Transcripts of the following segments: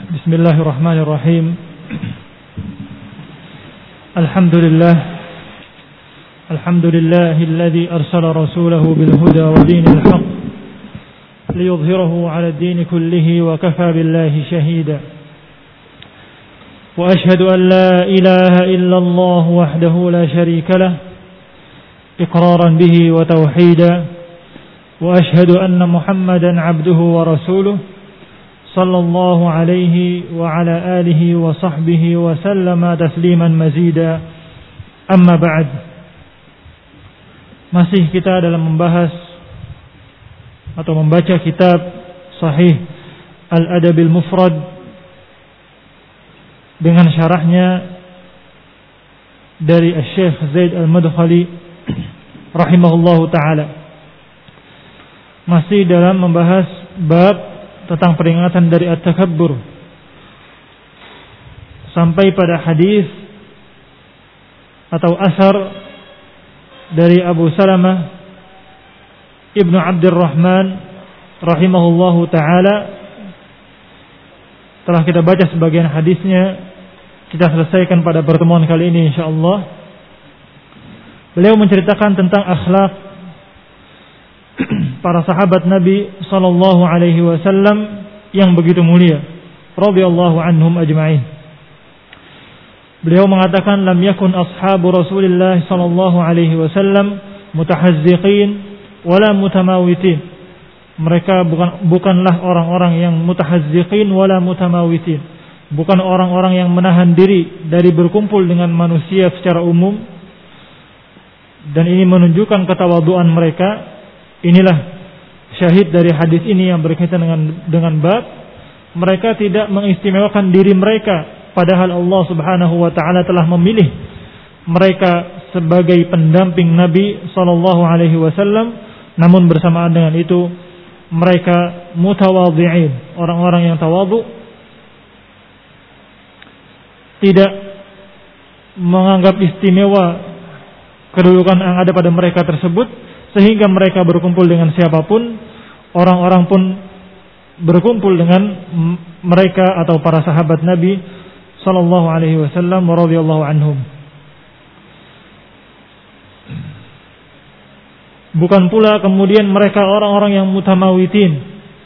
بسم الله الرحمن الرحيم. الحمد لله الذي أرسل رسوله بالهدى ودين الحق ليظهره على الدين كله وكفى بالله شهيدا. وأشهد أن لا إله إلا الله وحده لا شريك له إقرارا به وتوحيدا. وأشهد أن محمدا عبده ورسوله صلى الله عليه وعلى آله وصحبه وسلم تسليما مزيدا. أما بعد. Masih kita dalam membahas atau membaca kitab Sahih Al-Adabil Mufrad dengan syarahnya dari Syekh Zaid Al-Madkhali rahimahullahu ta'ala. Masih dalam membahas bab tentang peringatan dari at-takabbur sampai pada hadis atau asar dari Abu Salamah Ibnu Abdurrahman rahimahullahu ta'ala. Telah kita baca sebagian hadisnya, kita selesaikan pada pertemuan kali ini insyaallah. Beliau menceritakan tentang akhlak para sahabat Nabi sallallahu alaihi wasallam yang begitu mulia, radhiyallahu anhum ajma'in. Beliau mengatakan, lam yakun ashabu Rasulillah sallallahu alaihi wasallam mutahazziqin wala mutamawitin. Mereka bukanlah orang-orang yang mutahazziqin wala mutamawitin. Bukan orang-orang yang menahan diri dari berkumpul dengan manusia secara umum. Dan ini menunjukkan ketawaduan mereka. Inilah syahid dari hadis ini yang berkaitan dengan bab. Mereka tidak mengistimewakan diri mereka, padahal Allah Subhanahu wa taala telah memilih mereka sebagai pendamping Nabi sallallahu alaihi wasallam. Namun bersamaan dengan itu mereka mutawadhi'in, orang-orang yang tawadhu, tidak menganggap istimewa kedudukan yang ada pada mereka tersebut, sehingga mereka berkumpul dengan siapapun, orang-orang pun berkumpul dengan mereka atau para sahabat Nabi sallallahu alaihi wasallam wa radhiyallahu anhum. Bukan pula kemudian mereka orang-orang yang mutamawitin,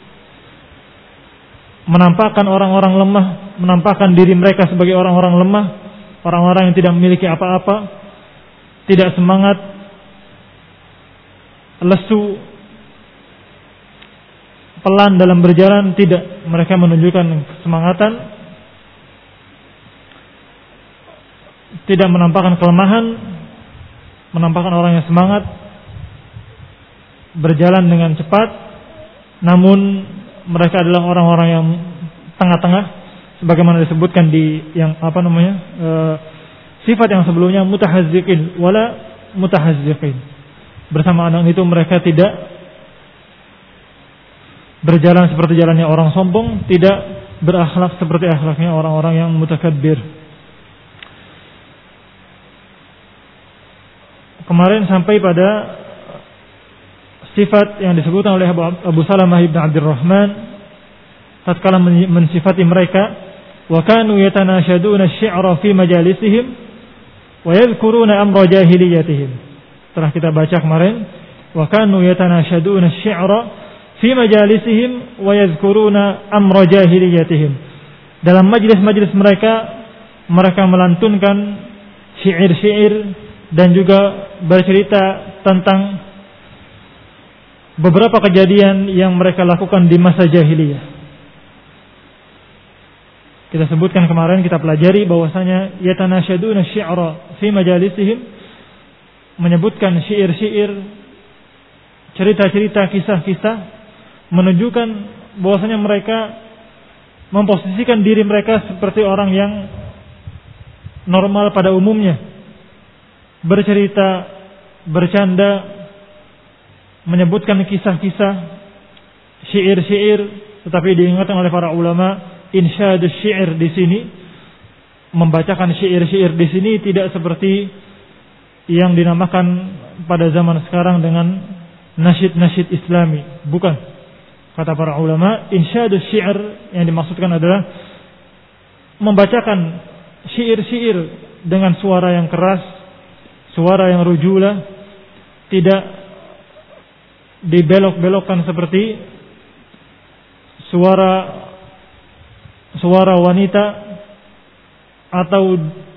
menampakkan orang-orang lemah, menampakkan diri mereka sebagai orang-orang lemah, orang-orang yang tidak memiliki apa-apa, tidak semangat, lesu, pelan dalam berjalan. Tidak, mereka menunjukkan kesemangatan, tidak menampakkan kelemahan, menampakkan orang yang semangat, berjalan dengan cepat. Namun mereka adalah orang-orang yang tengah-tengah, sebagaimana disebutkan di yang sifat yang sebelumnya, mutahazziqin wala mutahazziqin. Bersamaan dengan itu mereka tidak berjalan seperti jalannya orang sombong, tidak berakhlak seperti akhlaknya orang-orang yang mutakabbir. Kemarin sampai pada sifat yang disebutkan oleh Abu Salamah Ibn Abdurrahman tatkala mensifati mereka, wa kanu yatanashaduna asy-syi'ra fi majalisihim wa yadhkuruna amra jahiliyatihim. Telah kita baca kemarin, wa kanu yatanashaduna asy-syi'ra fi majalisihim wa yadhkuruna amra jahiliyatihim. Dalam majlis-majlis mereka melantunkan syair-syair dan juga bercerita tentang beberapa kejadian yang mereka lakukan di masa jahiliyah. Kita sebutkan kemarin, kita pelajari bahwasanya yatanashaduna asy-syi'ra fi majalisihim menyebutkan syair-syair, cerita-cerita, kisah-kisah, menunjukkan bahwasanya mereka memposisikan diri mereka seperti orang yang normal pada umumnya, bercerita, bercanda, menyebutkan kisah-kisah, syair-syair. Tetapi diingatkan oleh para ulama, insyadus syair di sini, membacakan syair-syair di sini tidak seperti yang dinamakan pada zaman sekarang dengan nasyid-nasyid Islami. Bukan. Kata para ulama, insyadus syair yang dimaksudkan adalah membacakan syair-syair dengan suara yang keras, suara yang rujula, tidak dibelok-belokkan seperti suara wanita atau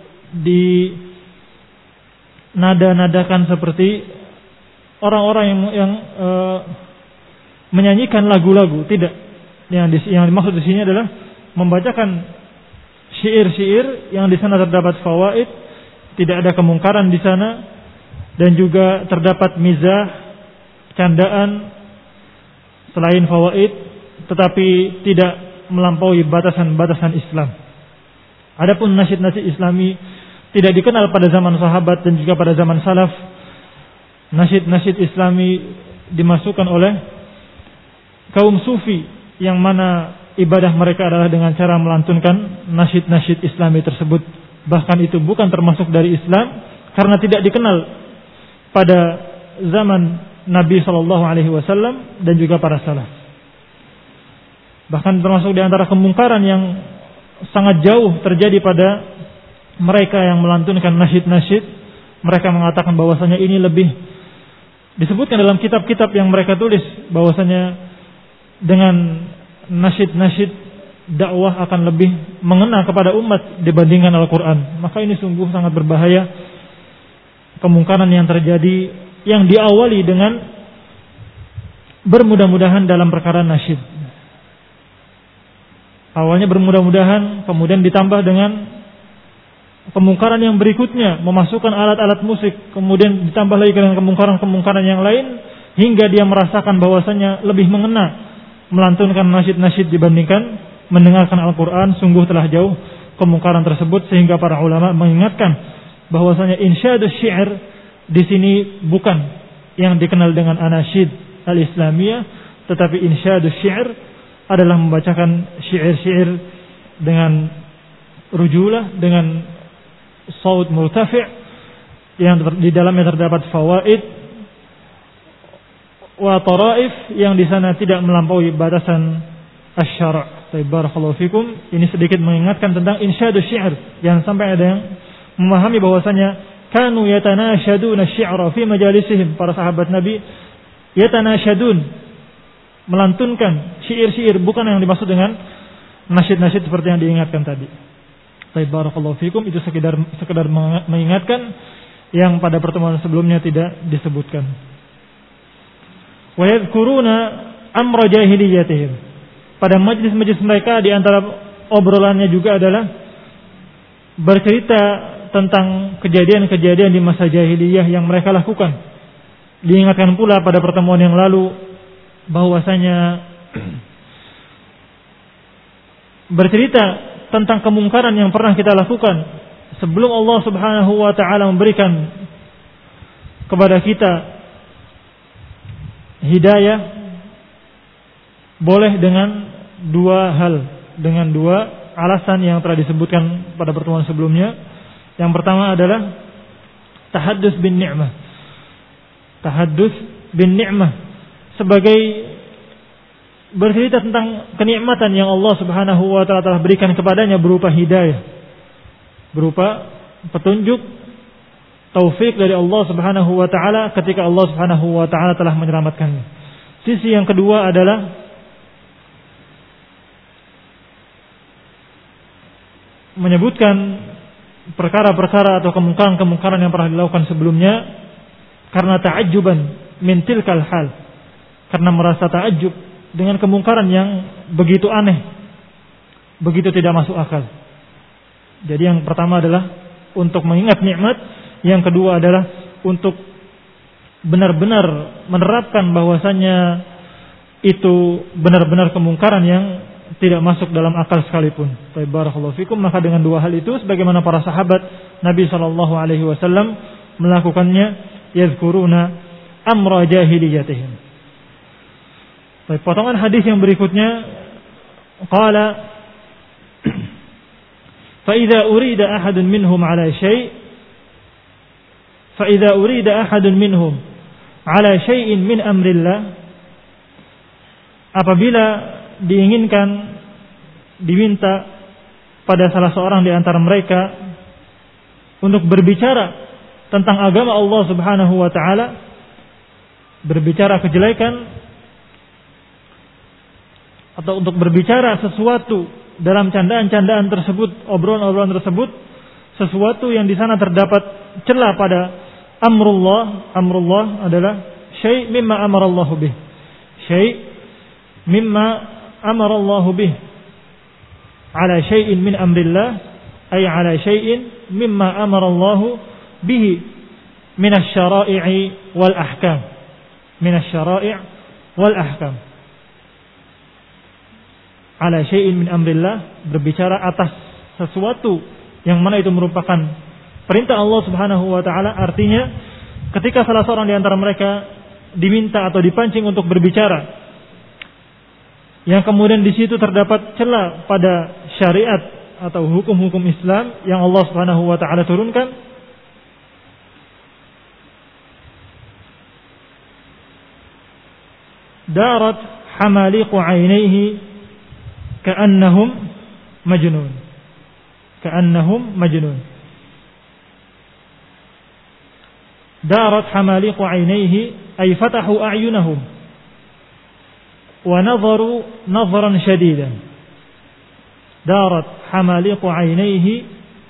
dinada-nadakan seperti orang-orang yang menyanyikan lagu-lagu. Tidak. Yang dimaksud di sini adalah membacakan syair-syair yang di sana terdapat fawaid, tidak ada kemungkaran di sana, dan juga terdapat mizah, candaan selain fawaid, tetapi tidak melampaui batasan-batasan Islam. Adapun nasyid-nasyid Islami tidak dikenal pada zaman sahabat dan juga pada zaman salaf. Nasyid-nasyid Islami dimasukkan oleh kaum sufi yang mana ibadah mereka adalah dengan cara melantunkan nasyid-nasyid Islami tersebut. Bahkan itu bukan termasuk dari Islam karena tidak dikenal pada zaman Nabi SAW dan juga para salaf. Bahkan termasuk di antara kemungkaran yang sangat jauh terjadi pada mereka yang melantunkan nasyid-nasyid. Mereka mengatakan bahwasanya ini lebih disebutkan dalam kitab-kitab yang mereka tulis, bahwasanya dengan nasyid-nasyid dakwah akan lebih mengena kepada umat dibandingkan Al-Quran. Maka ini sungguh sangat berbahaya. Kemungkaran yang terjadi yang diawali dengan bermudah-mudahan dalam perkara nasyid. Awalnya bermudah-mudahan, kemudian ditambah dengan kemungkaran yang berikutnya, memasukkan alat-alat musik, kemudian ditambah lagi dengan kemungkaran-kemungkaran yang lain, hingga dia merasakan bahwasanya lebih mengena melantunkan nasyid-nasyid dibandingkan mendengarkan Al-Quran. Sungguh telah jauh kemungkaran tersebut, sehingga para ulama mengingatkan bahwasanya insyadus syair di sini bukan yang dikenal dengan anasyid al-islamiyah, tetapi insyadus syair adalah membacakan syair-syair dengan rujulah, dengan saut murtafi' yang di dalamnya terdapat fawaid wa taraif yang di sana tidak melampaui batasan asy-syara'. Barakallahu fikum. Ini sedikit mengingatkan tentang insyadus syair, yang sampai ada yang memahami bahwasanya kanu yatanasyaduna asy-syi'ra fi majalisihim. Para sahabat Nabi yatanasyadun, melantunkan syair-syair, bukan yang dimaksud dengan nasyid-nasyid seperti yang diingatkan tadi. Barakallahu fikum. Itu sekedar mengingatkan yang pada pertemuan sebelumnya tidak disebutkan. Wa yadhkuruna amra jahiliyatihim. Pada majlis-majlis mereka di antara obrolannya juga adalah bercerita tentang kejadian-kejadian di masa jahiliyah yang mereka lakukan. Diingatkan pula pada pertemuan yang lalu bahwasanya bercerita tentang kemungkaran yang pernah kita lakukan sebelum Allah Subhanahu wa taala memberikan kepada kita hidayah, boleh dengan dua hal, dengan dua alasan yang telah disebutkan pada pertemuan sebelumnya. Yang pertama adalah tahaddus bin ni'mah. Tahaddus bin ni'mah sebagai bercerita tentang kenikmatan yang Allah Subhanahu wa taala telah berikan kepadanya berupa hidayah, berupa petunjuk, taufik dari Allah Subhanahu wa taala ketika Allah Subhanahu wa taala telah menyelamatkannya. Sisi yang kedua adalah menyebutkan perkara-perkara atau kemungkaran-kemungkaran yang pernah dilakukan sebelumnya karena ta'ajjuban min tilkal hal, karena merasa ta'ajjub dengan kemungkaran yang begitu aneh, begitu tidak masuk akal. Jadi yang pertama adalah untuk mengingat nikmat, yang kedua adalah untuk benar-benar menerapkan bahwasanya itu benar-benar kemungkaran yang tidak masuk dalam akal sekalipun. Barakallahu fikum. Maka dengan dua hal itu, sebagaimana para sahabat Nabi SAW melakukannya, yadhkuruna amra jahiliyatihim. Baik, potongan hadis yang berikutnya, qala fa idza urida ahadun minhum ala syai' fa idza urida ahadun minhum ala syai'in min amrillah, apabila diinginkan, diminta pada salah seorang di antara mereka untuk berbicara tentang agama Allah Subhanahu wa taala, berbicara kejelekan atau untuk berbicara sesuatu dalam candaan-candaan tersebut, obrolan-obrolan tersebut, sesuatu yang di sana terdapat celah pada amrullah. Amrullah adalah syai' mimma amarallahu bih. Syai' mimma amarallahu bih. Ala syai'in min amrillah, ay ala syai'in mimma amarallahu bihi min asy-syara'i wal ahkam. Min asy-syara'i' wal ahkam. Ala syai'in min amrillah, berbicara atas sesuatu yang mana itu merupakan perintah Allah Subhanahu wa taala. Artinya ketika salah seorang di antara mereka diminta atau dipancing untuk berbicara yang kemudian di situ terdapat celah pada syariat atau hukum-hukum Islam yang Allah Subhanahu wa taala turunkan, darat hamaliqu 'ainaihi ka'annahum majnun. Ka'annahum majnun. Darat hamaliqu 'ainaihi ay fatahu a'yunahum wa nadharu nadharan shadidan. Darat hamaliqu 'ainaihi,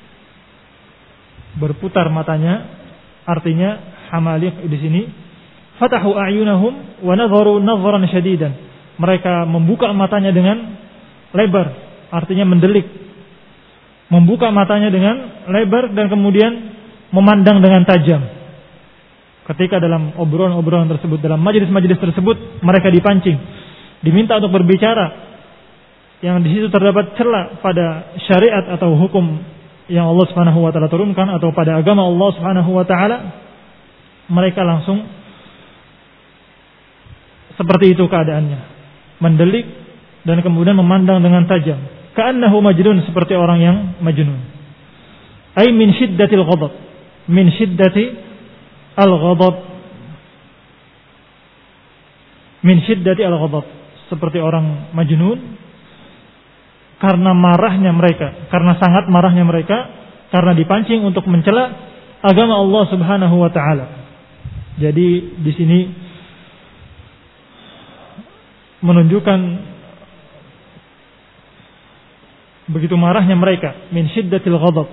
berputar matanya, artinya hamaliq di sini fatahu a'yunahum wa nadharu nadharan shadidan. Mereka membuka matanya dengan lebar, artinya mendelik. Membuka matanya dengan lebar dan kemudian memandang dengan tajam. Ketika dalam obrolan-obrolan tersebut, dalam majelis-majelis tersebut, mereka dipancing, diminta untuk berbicara yang di situ terdapat celah pada syariat atau hukum yang Allah Subhanahu wa taala turunkan atau pada agama Allah Subhanahu wa taala, mereka langsung seperti itu keadaannya, mendelik dan kemudian memandang dengan tajam. Ka'annahu majnun, seperti orang yang majnun. Ai min syiddatil ghadab, min syiddati al-ghadab, min syiddati al-ghadab, seperti orang majnun karena marahnya mereka, karena sangat marahnya mereka, karena dipancing untuk mencela agama Allah Subhanahu wa taala. Jadi di sini menunjukkan begitu marahnya mereka, min syiddatil ghadab.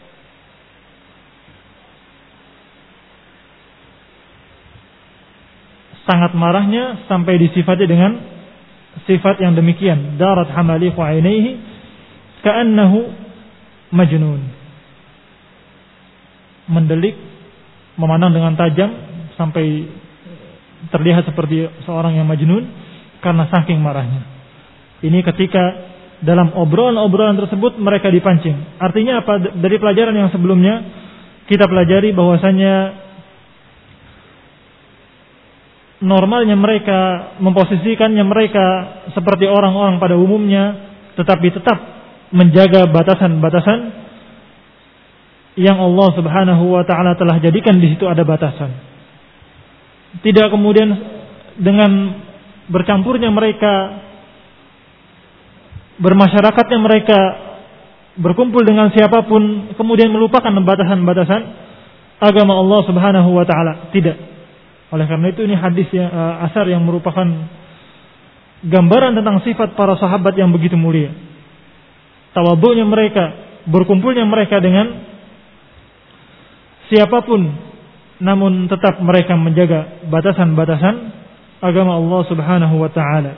Sangat marahnya sampai disifati dengan sifat yang demikian. Darat hamaliqu 'ainaihi ka'annahu majnun. Mendelik, memandang dengan tajam sampai terlihat seperti seorang yang majnun karena saking marahnya. Ini ketika dalam obrolan-obrolan tersebut mereka dipancing. Artinya apa? Dari pelajaran yang sebelumnya kita pelajari bahwasanya normalnya mereka, memposisikannya mereka seperti orang-orang pada umumnya, tetapi tetap menjaga batasan-batasan yang Allah Subhanahu wa taala telah jadikan. Di situ ada batasan. Tidak kemudian dengan bercampurnya mereka, bermasyarakatnya mereka, berkumpul dengan siapapun, kemudian melupakan batasan-batasan agama Allah Subhanahu wa taala. Tidak. Oleh karena itu ini hadis yang asar yang merupakan gambaran tentang sifat para sahabat yang begitu mulia. Tawadhu'nya mereka, berkumpulnya mereka dengan siapapun, namun tetap mereka menjaga batasan-batasan agama Allah Subhanahu wa taala.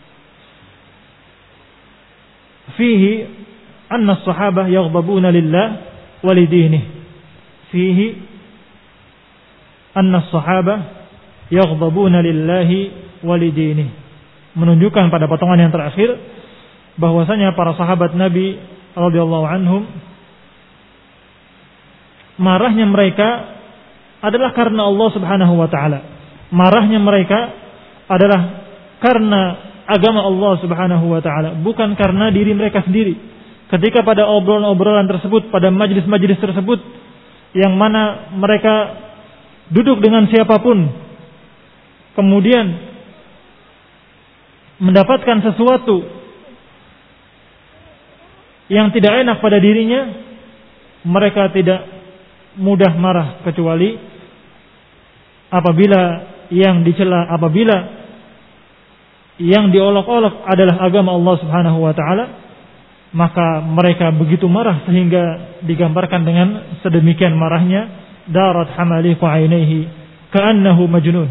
Fihi anna as-sahabah yaghdabuna lillah wa lidinihi. Fihi anna as-sahabah yaghdabuna lillahi wa lidinihi. Menunjukkan pada potongan yang terakhir bahwasanya para sahabat Nabi radhiyallahu anhum, marahnya mereka adalah karena Allah Subhanahu wa taala. Marahnya mereka adalah karena agama Allah Subhanahu wa taala, bukan karena diri mereka sendiri. Ketika pada obrolan-obrolan tersebut, pada majelis-majelis tersebut yang mana mereka duduk dengan siapapun, kemudian mendapatkan sesuatu yang tidak enak pada dirinya, mereka tidak mudah marah kecuali apabila yang dicela, apabila yang diolok-olok adalah agama Allah Subhanahu wa taala, maka mereka begitu marah sehingga digambarkan dengan sedemikian marahnya, darat hamaliqu ainaihi ka'annahu majnun.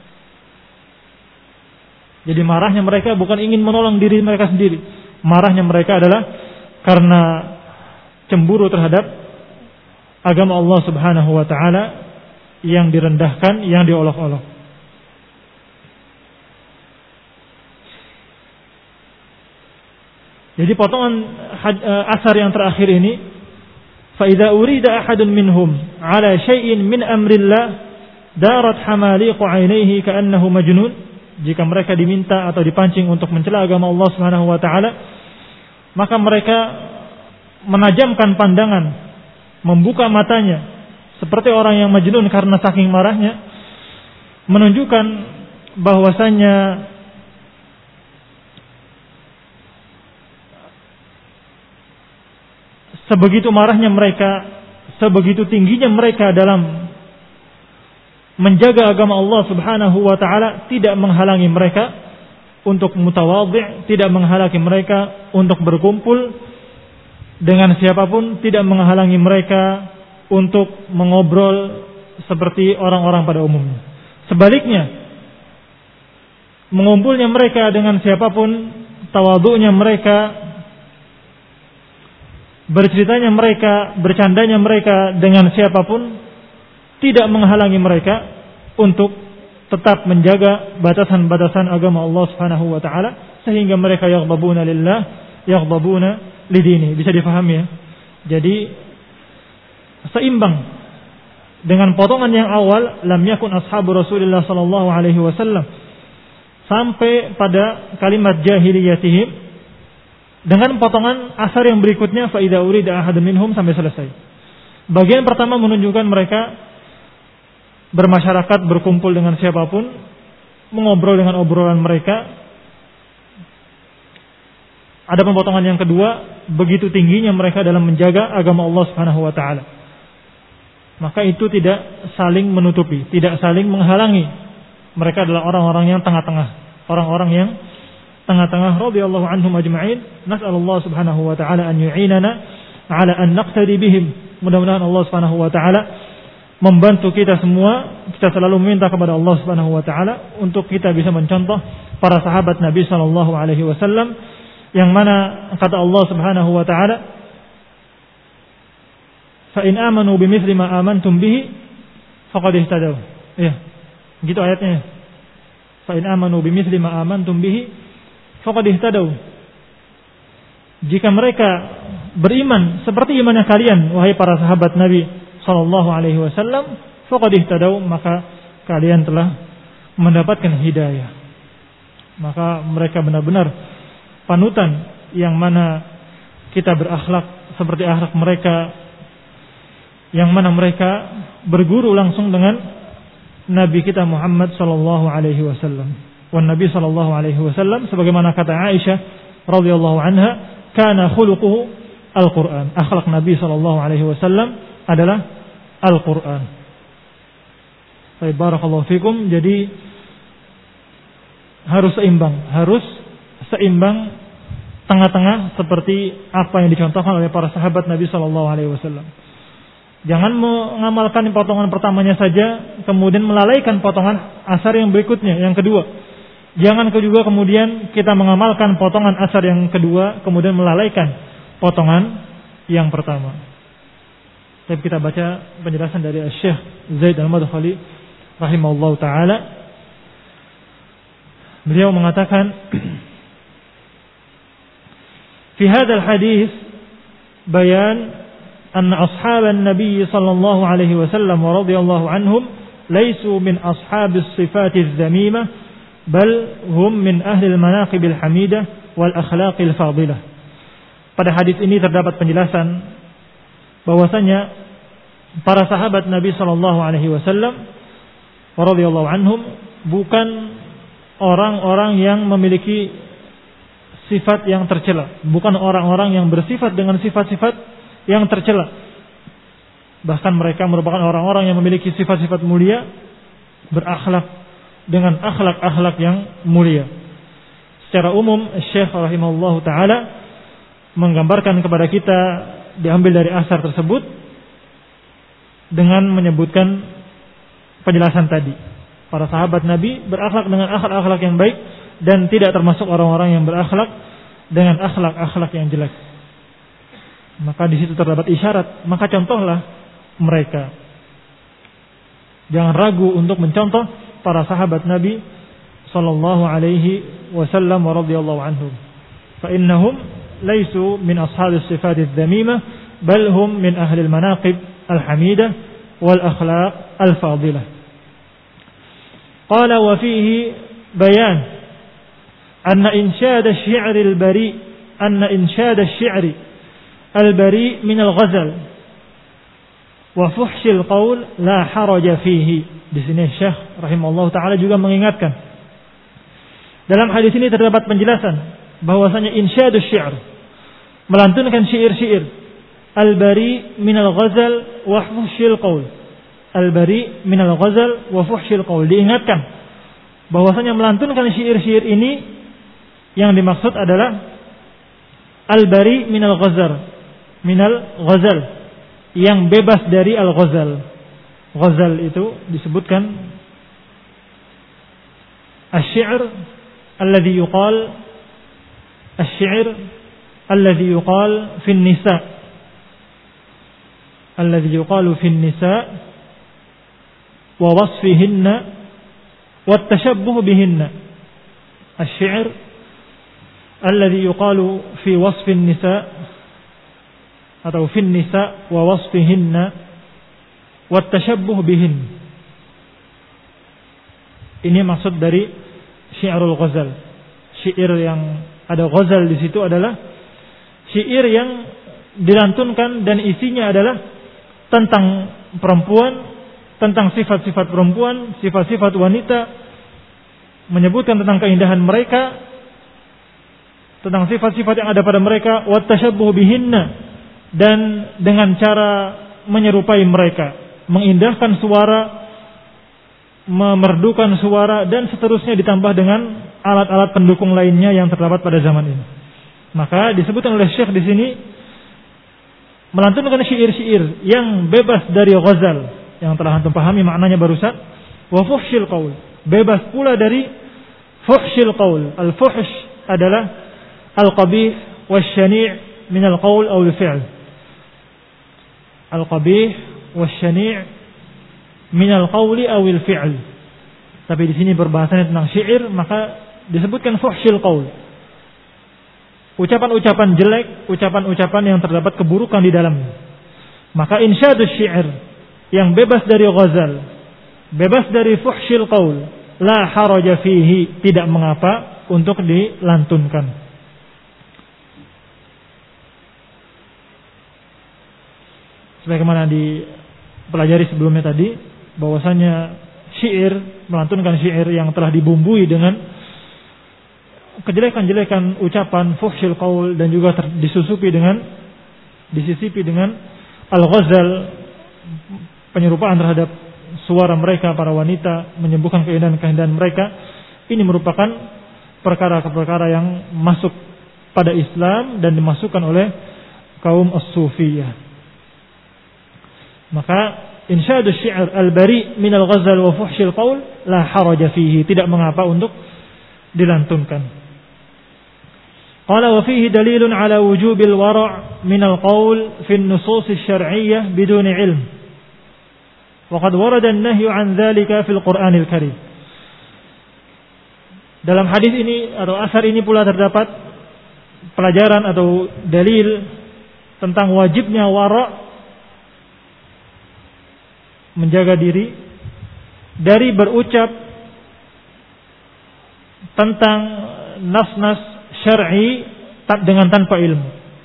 Jadi marahnya mereka bukan ingin menolong diri mereka sendiri. Marahnya mereka adalah karena cemburu terhadap agama Allah Subhanahu wa taala yang direndahkan, yang diolok-olok. Jadi potongan asar yang terakhir ini, fa idza urida ahadun minhum ala syai'in min amrillah darat hamaliqu ainaihi ka'annahu majnun. Jika mereka diminta atau dipancing untuk mencela agama Allah Subhanahu wa taala, maka mereka menajamkan pandangan, membuka matanya seperti orang yang majnun karena saking marahnya, menunjukkan bahwasanya sebegitu marahnya mereka, sebegitu tingginya mereka dalam menjaga agama Allah Subhanahu wa taala, tidak menghalangi mereka untuk mutawadhi', tidak menghalangi mereka untuk berkumpul dengan siapapun, tidak menghalangi mereka untuk mengobrol seperti orang-orang pada umumnya. Sebaliknya, mengumpulnya mereka dengan siapapun, tawadhu'nya mereka, berceritanya mereka, bercandanya mereka dengan siapapun, tidak menghalangi mereka untuk tetap menjaga batasan-batasan agama Allah Subhanahu wa taala, sehingga mereka yaghdabuna lillah, yaghdabuna lidini. Bisa difahami ya? Jadi seimbang dengan potongan yang awal, lam yakun ashabu Rasulullah sallallahu alaihi wasallam, sampai pada kalimat jahiliyatihim, dengan potongan asar yang berikutnya, fa idza urida ahadun minhum, sampai selesai. Bagian pertama menunjukkan mereka bermasyarakat, berkumpul dengan siapapun, mengobrol dengan obrolan mereka. Ada potongan yang kedua, begitu tingginya mereka dalam menjaga agama Allah Subhanahu wa taala. Maka itu tidak saling menutupi, tidak saling menghalangi. Mereka adalah orang-orang yang tengah-tengah, orang-orang yang tengah-tengah, radhiyallahu anhum ajma'in. Nas'alullah Subhanahu wa taala an yu'inana ala an naqtadi bihim. Mudah-mudahan Allah Subhanahu wa taala membantu kita semua. Kita selalu meminta kepada Allah Subhanahu wa taala untuk kita bisa mencontoh para sahabat Nabi sallallahu alaihi wasallam, yang mana kata Allah Subhanahu wa taala, fa in amanu bimithli ma amantum bihi faqad ihtadaw. Ya, gitu ayatnya. Fa in amanu bimithli ma amantum bihi faqad ihtadaw. Jika mereka beriman seperti imannya kalian, wahai para sahabat Nabi sallallahu alaihi wasallam, faqad ihtadaw, maka kalian telah mendapatkan hidayah. Maka mereka benar-benar panutan, yang mana kita berakhlak seperti akhlak mereka, yang mana mereka berguru langsung dengan Nabi kita Muhammad sallallahu alaihi wasallam. Wan Nabi sallallahu alaihi wasallam, sebagaimana kata Aisyah radhiyallahu anha, kana khuluquhu al-Qur'an. Akhlak Nabi sallallahu alaihi wasallam adalah Al-Quran. Baik, barakallahu fikum. Jadi harus seimbang, tengah-tengah, seperti apa yang dicontohkan oleh para sahabat Nabi sallallahu alaihi wasallam. Jangan mengamalkan potongan pertamanya saja, kemudian melalaikan potongan asar yang berikutnya, yang kedua. Jangan juga kemudian kita mengamalkan potongan asar yang kedua, kemudian melalaikan potongan yang pertama. Tapi kita baca penjelasan dari Syekh Zaid Al-Madkhali rahimahullah ta'ala. Beliau mengatakan, fi hadzal hadis bayan anna ashaban nabiy sallallahu alaihi wasallam wa radhiyallahu anhum laysu min ashabis sifatis dhamimah, bal hum min ahli al-manaqib al-hamidah wal akhlaqil fadilah. Pada hadis ini terdapat penjelasan bahwasanya para sahabat Nabi sallallahu alaihi wasallam radhiyallahu anhum bukan orang-orang yang memiliki sifat yang tercela, bukan orang-orang yang bersifat dengan sifat-sifat yang tercela. Bahkan mereka merupakan orang-orang yang memiliki sifat-sifat mulia, berakhlak dengan akhlak-akhlak yang mulia. Secara umum Syekh rahimahullahu taala menggambarkan kepada kita, diambil dari asar tersebut dengan menyebutkan penjelasan tadi. Para sahabat Nabi berakhlak dengan akhlak-akhlak yang baik dan tidak termasuk orang-orang yang berakhlak dengan akhlak-akhlak yang jelek. Maka di situ terdapat isyarat, maka contohlah mereka. Jangan ragu untuk mencontoh para sahabat Nabi sallallahu alaihi wasallam wa radhiyallahu anhum. Fa innahum laisu min ashabis sifatidz dzamimah, bal hum min ahli al-manaqib al-hamidah wal akhlaq al-fadilah. Qala wa fihi bayan anna inshad asy-syi'r al-bari al-bari min al-ghazal wa fuhsh al-qaul la haraja fihi. Di sini Syekh rahimahullah taala juga mengingatkan, dalam hadis ini terdapat penjelasan bahwasanya insyadus syi'r, melantunkan syair-syair, al-bari min al-ghazal wa fuhshil qaul. Al-bari min al-ghazal wa fuhshil qaul. Diingatkan bahwasanya melantunkan syair-syair ini yang dimaksud adalah al-bari min al-ghazal, min al-ghazal, yang bebas dari al-ghazal. Ghazal itu disebutkan asy-syi'r alladhi yuqal, asy-syi'r alladhi yuqal fi an-nisa, alladhi yuqalu fi an-nisa wa wasfihinna wa at-tashabbuh bihinna. Asy-syi'r alladhi yuqalu fi wasfi an-nisa atau fi an-nisa wa wasfihinna wa at-tashabbuh bihin. Ini maksud dari syi'rul ghazal. Syair yang ada ghazal di situ adalah syair yang dilantunkan dan isinya adalah tentang perempuan, tentang sifat-sifat perempuan, sifat-sifat wanita, menyebutkan tentang keindahan mereka, tentang sifat-sifat yang ada pada mereka, wa tashabbuh bihinna, dan dengan cara menyerupai mereka, mengindahkan suara, memerdukan suara, dan seterusnya, ditambah dengan alat-alat pendukung lainnya yang terdapat pada zaman ini. Maka disebutkan oleh Syekh di sini melantunkan syair-syair yang bebas dari ghazal, yang telah antum pahami maknanya barusan, wa fuhshil qaul, bebas pula dari fuhshil qaul. Al-fuhsh adalah al-qabih wasyani' min al-qaul aw al-fi'l. Al-qabih wasyani' min al-qauli aw al-fi'l. Tapi di sini berbahasannya tentang syair, maka disebutkan fuhshil qaul. Ucapan-ucapan jelek, ucapan-ucapan yang terdapat keburukan di dalamnya. Maka insyadus syair yang bebas dari ghazal, bebas dari fuhshil qaul, la haraja fihi, tidak mengapa untuk dilantunkan. Sebagaimana dipelajari sebelumnya tadi, bahwasanya syair, melantunkan syair yang telah dibumbui dengan kejelekan-jelekan ucapan, fuhshil qaul, dan juga disisipi dengan al-ghazal, penyerupaan terhadap suara mereka, para wanita, menyembuhkan keindahan-keindahan mereka. Ini merupakan perkara-perkara yang masuk pada Islam dan dimasukkan oleh kaum as-sufiyah. Maka insyadus syi'r al-bari min al-ghazal wa fuhshil qaul la haraja fihi, tidak mengapa untuk dilantunkan. Qala wa fihi dalilun ala wujubil wara' min al-qaul fi an-nusus asy-syar'iyyah bidun ilm. Wa qad warada an-nahyu an dzalika fil Qur'anil Karim. Dalam hadis ini atau asar ini pula terdapat pelajaran atau dalil tentang wajibnya wara', menjaga diri dari berucap tentang nas-nas syar'i dengan tanpa ilmu.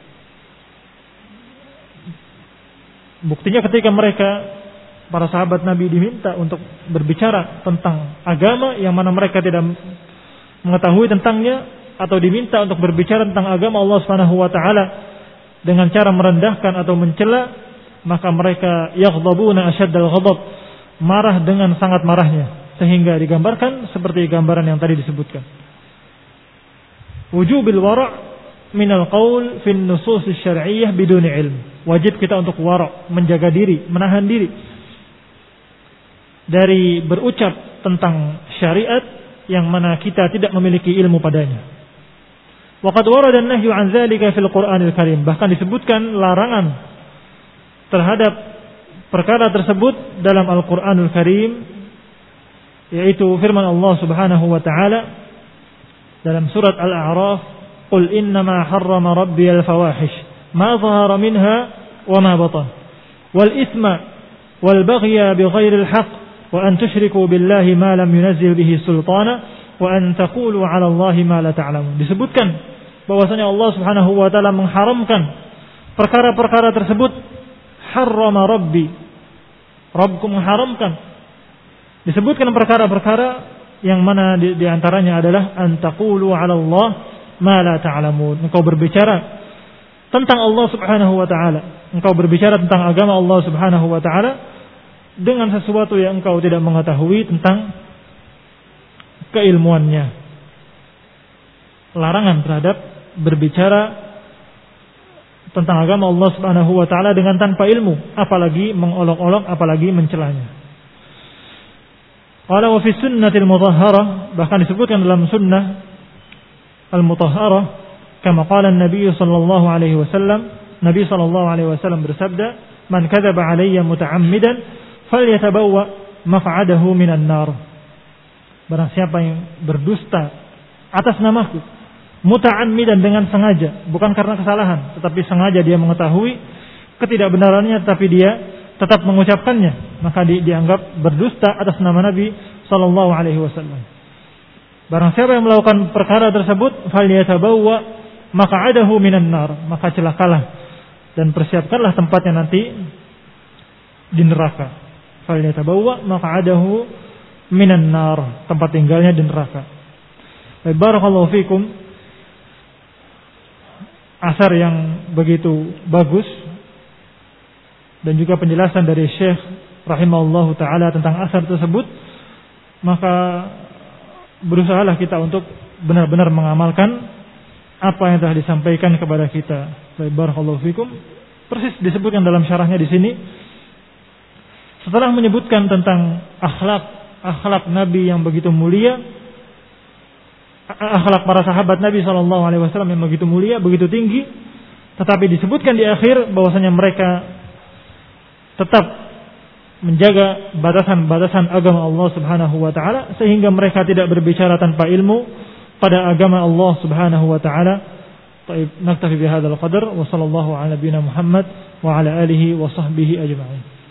Buktinya ketika mereka, para sahabat Nabi, diminta untuk berbicara tentang agama yang mana mereka tidak mengetahui tentangnya, atau diminta untuk berbicara tentang agama Allah Subhanahu wa taala dengan cara merendahkan atau mencela, maka mereka yaghdabuna asyaddal ghadab, marah dengan sangat marahnya, sehingga digambarkan seperti gambaran yang tadi disebutkan. Wujubil wara' minal qaul fin nusus syar'iyyah biduni ilm. Wajib kita untuk wara', menjaga diri, menahan diri dari berucap tentang syariat yang mana kita tidak memiliki ilmu padanya. Waqad warada an-nahyu 'an dzalika fil Qur'anil Karim. Bahkan disebutkan larangan terhadap perkara tersebut dalam Al-Qur'anul Karim, yaitu firman Allah Subhanahu wa taala dalam surat Al-A'raf, "Qul innama harrama rabbiyal fawahish ma dhahara minha wa ma batan wal itsma wal baghya bighairil haqq wa an tusyriku billahi ma lam yunzil bihi sultana wa an taqulu 'ala Allahi ma la ta'lamun." Disebutkan bahwasanya Allah Subhanahu wa taala mengharamkan perkara-perkara tersebut. Harrama rabbi, Rabbku mengharamkan. Disebutkan perkara-perkara yang mana di antaranya adalah an taqulu 'ala Allah ma la ta'lamun. Engkau berbicara tentang Allah Subhanahu wa taala, engkau berbicara tentang agama Allah Subhanahu wa taala dengan sesuatu yang engkau tidak mengetahui tentang keilmuannya. Larangan terhadap berbicara tentang agama Allah Subhanahu wa taala dengan tanpa ilmu, apalagi mengolok-olok, apalagi mencelanya. Qala wa fi sunnatil mutahharah, bahkan disebutkan dalam sunnah al-mutahharah, kama qala an-nabiy sallallahu alaihi wasallam, Nabi sallallahu alaihi wasallam bersabda, "Man kadzaba alayya muta'ammidan falyatabawwa maq'adahu minan nar." Barang siapa yang berdusta atas namaku, muta'ammidan dengan sengaja, bukan karena kesalahan, tetapi sengaja dia mengetahui ketidakbenarannya tetapi dia tetap mengucapkannya, maka dianggap berdusta atas nama Nabi sallallahu alaihi wasallam. Barang siapa yang melakukan perkara tersebut, falyatabawwa maq'adahu minan nar, maka celakalah dan persiapkanlah tempatnya nanti di neraka. Falyatabawwa maq'adahu minan nar, tempat tinggalnya di neraka. Barakallahu fikum. Asar yang begitu bagus dan juga penjelasan dari Syekh rahimahullahu taala tentang asar tersebut, maka berusahalah kita untuk benar-benar mengamalkan apa yang telah disampaikan kepada kita. Barakallahu fikum. Persis disebutkan dalam syarahnya di sini, setelah menyebutkan tentang akhlak Nabi yang begitu mulia, akhlak para sahabat Nabi SAW yang begitu mulia, begitu tinggi, tetapi disebutkan di akhir bahwasanya mereka tetap menjaga batasan-batasan agama Allah Subhanahu wa taala, sehingga mereka tidak berbicara tanpa ilmu pada agama Allah Subhanahu wa taala. Baik, naktafi bihadzal qadar wa sallallahu ala nabiyyina Muhammad wa ala alihi wa sahbihi ajma'in.